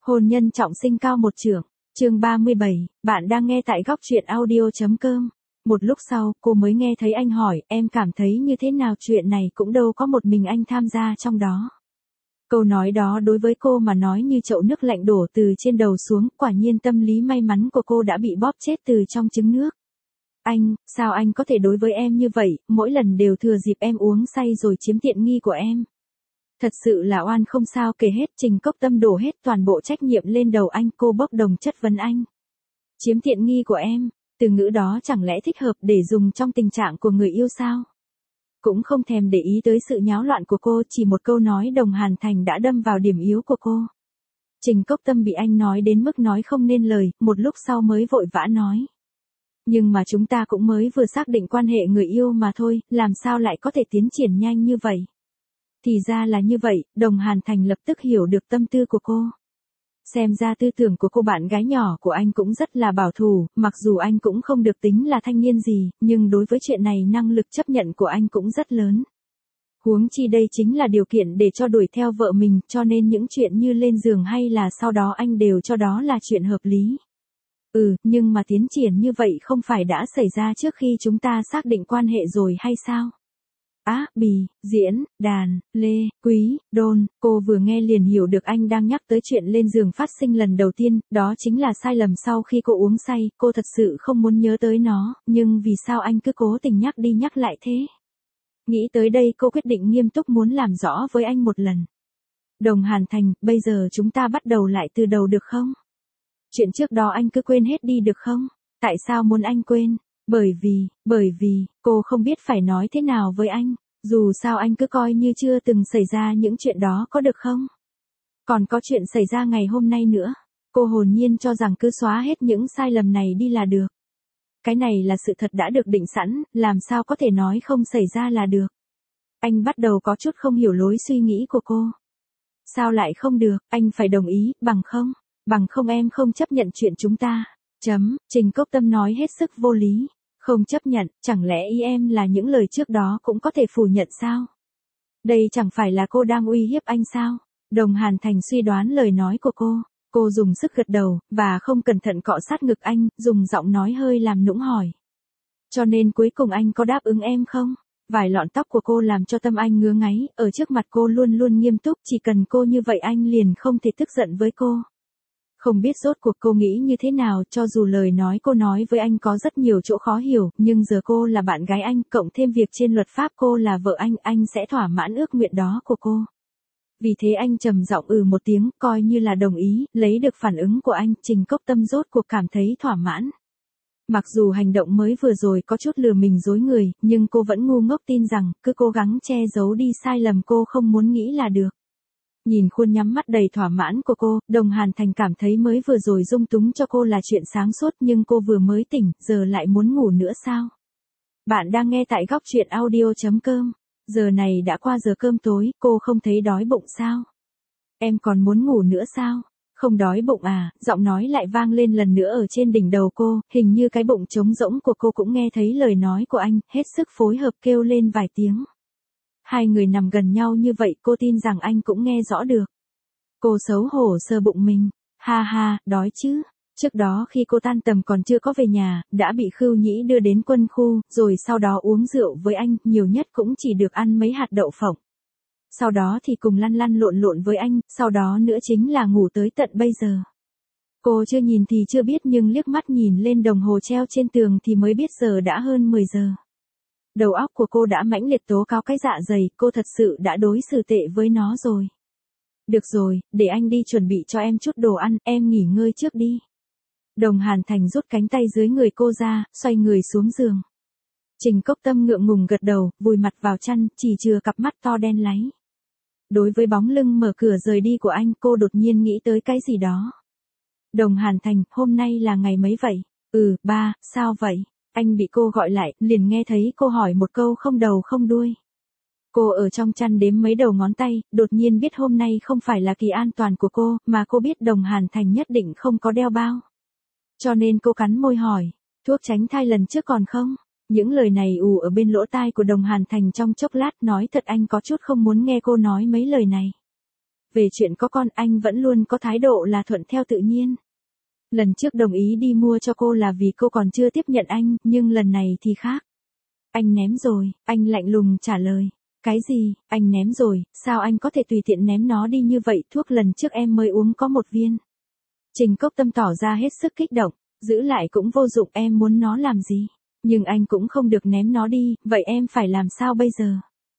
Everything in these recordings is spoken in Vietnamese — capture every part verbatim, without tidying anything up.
Hôn nhân trọng sinh cao một chưởng, chương ba mươi bảy, bạn đang nghe tại góc truyện audio.com. Một lúc sau, cô mới nghe thấy anh hỏi, em cảm thấy như thế nào, chuyện này cũng đâu có một mình anh tham gia trong đó. Câu nói đó đối với cô mà nói như chậu nước lạnh đổ từ trên đầu xuống, quả nhiên tâm lý may mắn của cô đã bị bóp chết từ trong trứng nước. Anh, sao anh có thể đối với em như vậy, mỗi lần đều thừa dịp em uống say rồi chiếm tiện nghi của em. Thật sự là oan không sao kể hết. Trình Cốc Tâm đổ hết toàn bộ trách nhiệm lên đầu anh, cô bốc đồng chất vấn anh. Chiếm tiện nghi của em, từ ngữ đó chẳng lẽ thích hợp để dùng trong tình trạng của người yêu sao? Cũng không thèm để ý tới sự nháo loạn của cô, chỉ một câu nói Đồng Hàn Thành đã đâm vào điểm yếu của cô. Trình Cốc Tâm bị anh nói đến mức nói không nên lời, một lúc sau mới vội vã nói. Nhưng mà chúng ta cũng mới vừa xác định quan hệ người yêu mà thôi, làm sao lại có thể tiến triển nhanh như vậy? Thì ra là như vậy, Đồng Hàn Thành lập tức hiểu được tâm tư của cô. Xem ra tư tưởng của cô bạn gái nhỏ của anh cũng rất là bảo thủ, mặc dù anh cũng không được tính là thanh niên gì, nhưng đối với chuyện này năng lực chấp nhận của anh cũng rất lớn. Huống chi đây chính là điều kiện để cho đuổi theo vợ mình, cho nên những chuyện như lên giường hay là sau đó anh đều cho đó là chuyện hợp lý. Ừ, nhưng mà tiến triển như vậy không phải đã xảy ra trước khi chúng ta xác định quan hệ rồi hay sao? Á, bì, diễn, đàn, lê, quý, đôn, cô vừa nghe liền hiểu được anh đang nhắc tới chuyện lên giường phát sinh lần đầu tiên, đó chính là sai lầm sau khi cô uống say, cô thật sự không muốn nhớ tới nó, nhưng vì sao anh cứ cố tình nhắc đi nhắc lại thế? Nghĩ tới đây cô quyết định nghiêm túc muốn làm rõ với anh một lần. Đồng Hàn Thành, bây giờ chúng ta bắt đầu lại từ đầu được không? Chuyện trước đó anh cứ quên hết đi được không? Tại sao muốn anh quên? Bởi vì, bởi vì, cô không biết phải nói thế nào với anh, dù sao anh cứ coi như chưa từng xảy ra những chuyện đó có được không? Còn có chuyện xảy ra ngày hôm nay nữa, cô hồn nhiên cho rằng cứ xóa hết những sai lầm này đi là được. Cái này là sự thật đã được định sẵn, làm sao có thể nói không xảy ra là được. Anh bắt đầu có chút không hiểu lối suy nghĩ của cô. Sao lại không được, anh phải đồng ý, bằng không, bằng không em không chấp nhận chuyện chúng ta. Chấm, Trình Cốc Tâm nói hết sức vô lý. Không chấp nhận, chẳng lẽ ý em là những lời trước đó cũng có thể phủ nhận sao? Đây chẳng phải là cô đang uy hiếp anh sao? Đồng Hàn Thành suy đoán lời nói của cô. Cô dùng sức gật đầu, và không cẩn thận cọ sát ngực anh, dùng giọng nói hơi làm nũng hỏi. Cho nên cuối cùng anh có đáp ứng em không? Vài lọn tóc của cô làm cho tâm anh ngứa ngáy, ở trước mặt cô luôn luôn nghiêm túc, chỉ cần cô như vậy anh liền không thể tức giận với cô. Không biết rốt cuộc cô nghĩ như thế nào, cho dù lời nói cô nói với anh có rất nhiều chỗ khó hiểu, nhưng giờ cô là bạn gái anh, cộng thêm việc trên luật pháp cô là vợ anh, anh sẽ thỏa mãn ước nguyện đó của cô. Vì thế anh trầm giọng ừ một tiếng, coi như là đồng ý, lấy được phản ứng của anh, Trình Cốc Tâm rốt cuộc cảm thấy thỏa mãn. Mặc dù hành động mới vừa rồi có chút lừa mình dối người, nhưng cô vẫn ngu ngốc tin rằng, cứ cố gắng che giấu đi sai lầm cô không muốn nghĩ là được. Nhìn khuôn nhắm mắt đầy thỏa mãn của cô, Đồng Hàn Thành cảm thấy mới vừa rồi dung túng cho cô là chuyện sáng suốt, nhưng cô vừa mới tỉnh, giờ lại muốn ngủ nữa sao? Bạn đang nghe tại góc truyện audio.com. Giờ này đã qua giờ cơm tối, cô không thấy đói bụng sao? Em còn muốn ngủ nữa sao? Không đói bụng à? Giọng nói lại vang lên lần nữa ở trên đỉnh đầu cô, hình như cái bụng trống rỗng của cô cũng nghe thấy lời nói của anh, hết sức phối hợp kêu lên vài tiếng. Hai người nằm gần nhau như vậy, cô tin rằng anh cũng nghe rõ được. Cô xấu hổ sờ bụng mình. Ha ha, đói chứ. Trước đó khi cô tan tầm còn chưa có về nhà, đã bị Khưu Nhĩ đưa đến quân khu, rồi sau đó uống rượu với anh, nhiều nhất cũng chỉ được ăn mấy hạt đậu phộng. Sau đó thì cùng lăn lăn lộn lộn với anh, sau đó nữa chính là ngủ tới tận bây giờ. Cô chưa nhìn thì chưa biết, nhưng liếc mắt nhìn lên đồng hồ treo trên tường thì mới biết giờ đã hơn mười giờ. Đầu óc của cô đã mãnh liệt tố cáo cái dạ dày, cô thật sự đã đối xử tệ với nó rồi. Được rồi, để anh đi chuẩn bị cho em chút đồ ăn, em nghỉ ngơi trước đi. Đồng Hàn Thành rút cánh tay dưới người cô ra, xoay người xuống giường. Trình Cốc Tâm ngượng ngùng gật đầu, vùi mặt vào chăn, chỉ chừa cặp mắt to đen láy. Đối với bóng lưng mở cửa rời đi của anh, cô đột nhiên nghĩ tới cái gì đó. Đồng Hàn Thành, hôm nay là ngày mấy vậy? Ừ, ba, sao vậy? Anh bị cô gọi lại, liền nghe thấy cô hỏi một câu không đầu không đuôi. Cô ở trong chăn đếm mấy đầu ngón tay, đột nhiên biết hôm nay không phải là kỳ an toàn của cô, mà cô biết Đồng Hàn Thành nhất định không có đeo bao. Cho nên cô cắn môi hỏi, thuốc tránh thai lần trước còn không? Những lời này ù ở bên lỗ tai của Đồng Hàn Thành trong chốc lát, nói thật anh có chút không muốn nghe cô nói mấy lời này. Về chuyện có con anh vẫn luôn có thái độ là thuận theo tự nhiên. Lần trước đồng ý đi mua cho cô là vì cô còn chưa tiếp nhận anh, nhưng lần này thì khác. Anh ném rồi, anh lạnh lùng trả lời. Cái gì, anh ném rồi, sao anh có thể tùy tiện ném nó đi như vậy, thuốc lần trước em mới uống có một viên. Trình Cốc Tâm tỏ ra hết sức kích động, giữ lại cũng vô dụng, em muốn nó làm gì, nhưng anh cũng không được ném nó đi, vậy em phải làm sao bây giờ?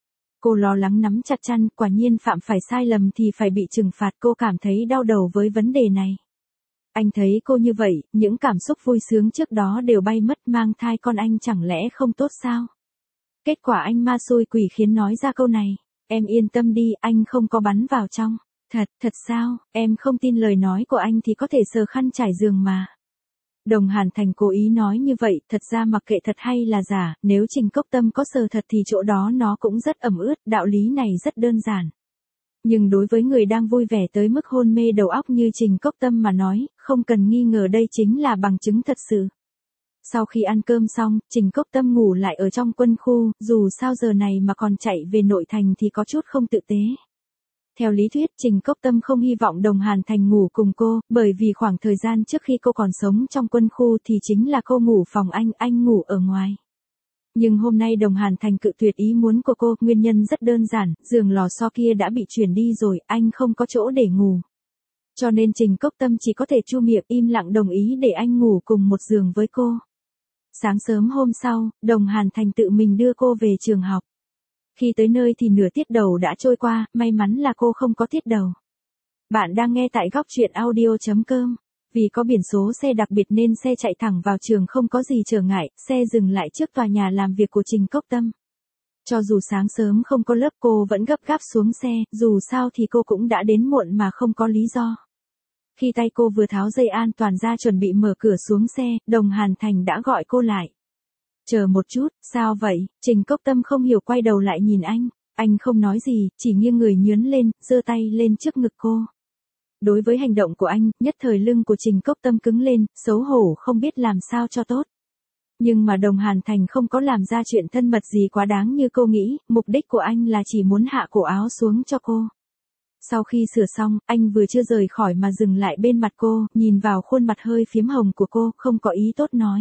Cô lo lắng nắm chặt chăn, quả nhiên phạm phải sai lầm thì phải bị trừng phạt, cô cảm thấy đau đầu với vấn đề này. Anh thấy cô như vậy, những cảm xúc vui sướng trước đó đều bay mất, mang thai con anh chẳng lẽ không tốt sao? Kết quả anh ma xui quỷ khiến nói ra câu này, em yên tâm đi, anh không có bắn vào trong. Thật, thật sao, em không tin lời nói của anh thì có thể sờ khăn trải giường mà. Đồng Hàn Thành cố ý nói như vậy, thật ra mặc kệ thật hay là giả, nếu Trình Cốc Tâm có sờ thật thì chỗ đó nó cũng rất ẩm ướt, đạo lý này rất đơn giản. Nhưng đối với người đang vui vẻ tới mức hôn mê đầu óc như Trình Cốc Tâm mà nói, không cần nghi ngờ đây chính là bằng chứng thật sự. Sau khi ăn cơm xong, Trình Cốc Tâm ngủ lại ở trong quân khu, dù sao giờ này mà còn chạy về nội thành thì có chút không tự tế. Theo lý thuyết, Trình Cốc Tâm không hy vọng Đồng Hàn Thành ngủ cùng cô, bởi vì khoảng thời gian trước khi cô còn sống trong quân khu thì chính là cô ngủ phòng anh, anh ngủ ở ngoài. Nhưng hôm nay Đồng Hàn Thành cự tuyệt ý muốn của cô, nguyên nhân rất đơn giản, giường lò xo kia đã bị chuyển đi rồi, anh không có chỗ để ngủ. Cho nên Trình Cốc Tâm chỉ có thể chu miệng im lặng đồng ý để anh ngủ cùng một giường với cô. Sáng sớm hôm sau, Đồng Hàn Thành tự mình đưa cô về trường học. Khi tới nơi thì nửa tiết đầu đã trôi qua, may mắn là cô không có tiết đầu. Bạn đang nghe tại góc truyện audio.com. Vì có biển số xe đặc biệt nên xe chạy thẳng vào trường không có gì trở ngại, xe dừng lại trước tòa nhà làm việc của Trình Cốc Tâm. Cho dù sáng sớm không có lớp cô vẫn gấp gáp xuống xe, dù sao thì cô cũng đã đến muộn mà không có lý do. Khi tay cô vừa tháo dây an toàn ra chuẩn bị mở cửa xuống xe, Đồng Hàn Thành đã gọi cô lại. Chờ một chút, sao vậy? Trình Cốc Tâm không hiểu quay đầu lại nhìn anh, anh không nói gì, chỉ nghiêng người nhướn lên, giơ tay lên trước ngực cô. Đối với hành động của anh, nhất thời lưng của Trình Cốc Tâm cứng lên, xấu hổ không biết làm sao cho tốt. Nhưng mà Đồng Hàn Thành không có làm ra chuyện thân mật gì quá đáng như cô nghĩ, mục đích của anh là chỉ muốn hạ cổ áo xuống cho cô. Sau khi sửa xong, anh vừa chưa rời khỏi mà dừng lại bên mặt cô, nhìn vào khuôn mặt hơi phiếm hồng của cô, không có ý tốt nói.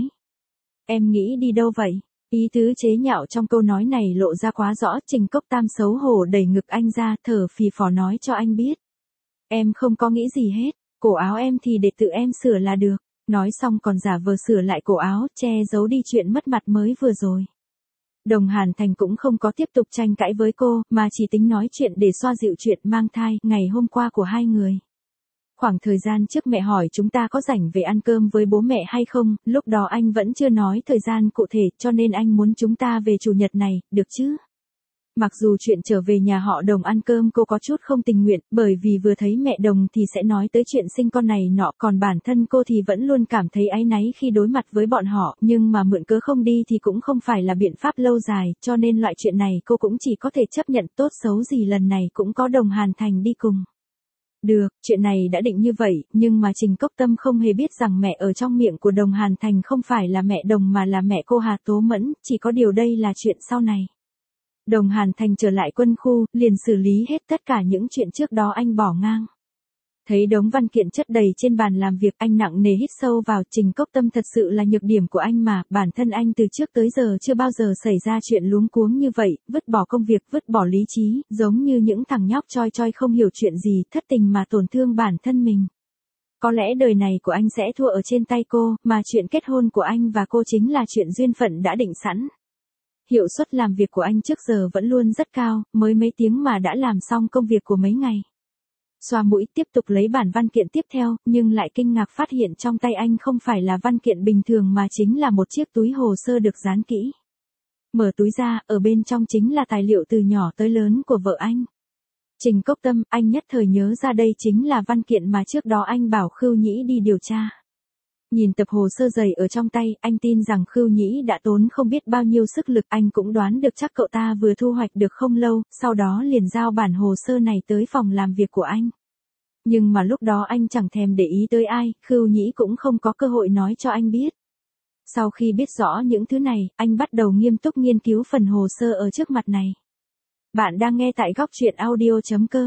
Em nghĩ đi đâu vậy? Ý tứ chế nhạo trong câu nói này lộ ra quá rõ, Trình Cốc Tam xấu hổ đẩy ngực anh ra, thở phì phò nói cho anh biết. Em không có nghĩ gì hết, cổ áo em thì để tự em sửa là được. Nói xong còn giả vờ sửa lại cổ áo, che giấu đi chuyện mất mặt mới vừa rồi. Đồng Hàn Thành cũng không có tiếp tục tranh cãi với cô, mà chỉ tính nói chuyện để xoa dịu chuyện mang thai ngày hôm qua của hai người. Khoảng thời gian trước mẹ hỏi chúng ta có rảnh về ăn cơm với bố mẹ hay không, lúc đó anh vẫn chưa nói thời gian cụ thể cho nên anh muốn chúng ta về chủ nhật này, được chứ? Mặc dù chuyện trở về nhà họ Đồng ăn cơm cô có chút không tình nguyện, bởi vì vừa thấy mẹ Đồng thì sẽ nói tới chuyện sinh con này nọ, còn bản thân cô thì vẫn luôn cảm thấy áy náy khi đối mặt với bọn họ, nhưng mà mượn cớ không đi thì cũng không phải là biện pháp lâu dài, cho nên loại chuyện này cô cũng chỉ có thể chấp nhận, tốt xấu gì lần này cũng có Đồng Hàn Thành đi cùng. Được, chuyện này đã định như vậy, nhưng mà Trình Cốc Tâm không hề biết rằng mẹ ở trong miệng của Đồng Hàn Thành không phải là mẹ Đồng mà là mẹ cô Hà Tố Mẫn, chỉ có điều đây là chuyện sau này. Đồng Hàn Thành trở lại quân khu, liền xử lý hết tất cả những chuyện trước đó anh bỏ ngang. Thấy đống văn kiện chất đầy trên bàn làm việc, anh nặng nề hít sâu vào. Trình Cốc Tâm thật sự là nhược điểm của anh mà, bản thân anh từ trước tới giờ chưa bao giờ xảy ra chuyện luống cuống như vậy, vứt bỏ công việc, vứt bỏ lý trí, giống như những thằng nhóc choi choi không hiểu chuyện gì, thất tình mà tổn thương bản thân mình. Có lẽ đời này của anh sẽ thua ở trên tay cô, mà chuyện kết hôn của anh và cô chính là chuyện duyên phận đã định sẵn. Hiệu suất làm việc của anh trước giờ vẫn luôn rất cao, mới mấy tiếng mà đã làm xong công việc của mấy ngày. Xoa mũi tiếp tục lấy bản văn kiện tiếp theo, nhưng lại kinh ngạc phát hiện trong tay anh không phải là văn kiện bình thường mà chính là một chiếc túi hồ sơ được dán kỹ. Mở túi ra, ở bên trong chính là tài liệu từ nhỏ tới lớn của vợ anh. Trình Cốc Tâm, anh nhất thời nhớ ra đây chính là văn kiện mà trước đó anh bảo Khưu Nhĩ đi điều tra. Nhìn tập hồ sơ dày ở trong tay, anh tin rằng Khưu Nhĩ đã tốn không biết bao nhiêu sức lực, anh cũng đoán được chắc cậu ta vừa thu hoạch được không lâu, sau đó liền giao bản hồ sơ này tới phòng làm việc của anh. Nhưng mà lúc đó anh chẳng thèm để ý tới ai, Khưu Nhĩ cũng không có cơ hội nói cho anh biết. Sau khi biết rõ những thứ này, anh bắt đầu nghiêm túc nghiên cứu phần hồ sơ ở trước mặt này. Bạn đang nghe tại góc truyện audio chấm com.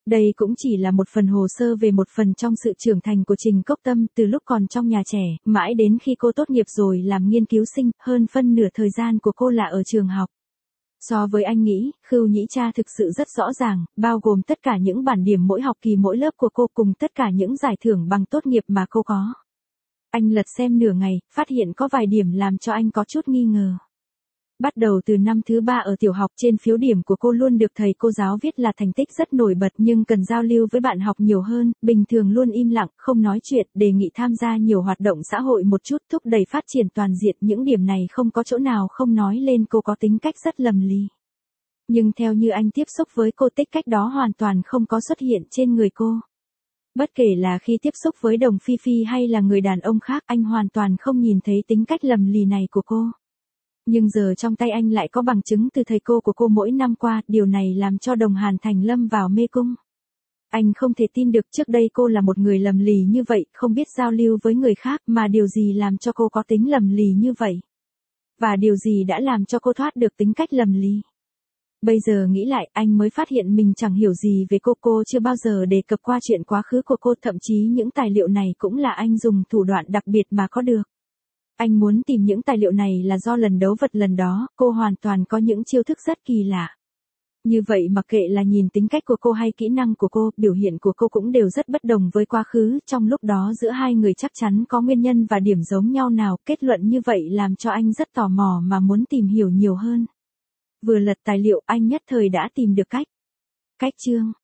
Đây cũng chỉ là một phần hồ sơ về một phần trong sự trưởng thành của Trình Cốc Tâm từ lúc còn trong nhà trẻ, mãi đến khi cô tốt nghiệp rồi làm nghiên cứu sinh, hơn phân nửa thời gian của cô là ở trường học. So với anh nghĩ, Khưu Nhĩ Tra thực sự rất rõ ràng, bao gồm tất cả những bản điểm mỗi học kỳ mỗi lớp của cô cùng tất cả những giải thưởng bằng tốt nghiệp mà cô có. Anh lật xem nửa ngày, phát hiện có vài điểm làm cho anh có chút nghi ngờ. Bắt đầu từ năm thứ ba ở tiểu học, trên phiếu điểm của cô luôn được thầy cô giáo viết là thành tích rất nổi bật nhưng cần giao lưu với bạn học nhiều hơn, bình thường luôn im lặng, không nói chuyện, đề nghị tham gia nhiều hoạt động xã hội một chút, thúc đẩy phát triển toàn diện. Những điểm này không có chỗ nào không nói lên cô có tính cách rất lầm lì. Nhưng theo như anh tiếp xúc với cô, tính cách đó hoàn toàn không có xuất hiện trên người cô. Bất kể là khi tiếp xúc với Đồng Phi Phi hay là người đàn ông khác, anh hoàn toàn không nhìn thấy tính cách lầm lì này của cô. Nhưng giờ trong tay anh lại có bằng chứng từ thầy cô của cô mỗi năm qua, điều này làm cho Đồng Hàn Thành lâm vào mê cung. Anh không thể tin được trước đây cô là một người lầm lì như vậy, không biết giao lưu với người khác, mà điều gì làm cho cô có tính lầm lì như vậy? Và điều gì đã làm cho cô thoát được tính cách lầm lì? Bây giờ nghĩ lại, anh mới phát hiện mình chẳng hiểu gì về cô, cô chưa bao giờ đề cập qua chuyện quá khứ của cô, thậm chí những tài liệu này cũng là anh dùng thủ đoạn đặc biệt mà có được. Anh muốn tìm những tài liệu này là do lần đấu vật lần đó, cô hoàn toàn có những chiêu thức rất kỳ lạ. Như vậy mặc kệ là nhìn tính cách của cô hay kỹ năng của cô, biểu hiện của cô cũng đều rất bất đồng với quá khứ, trong lúc đó giữa hai người chắc chắn có nguyên nhân và điểm giống nhau nào, kết luận như vậy làm cho anh rất tò mò mà muốn tìm hiểu nhiều hơn. Vừa lật tài liệu anh nhất thời đã tìm được cách. Cách chương.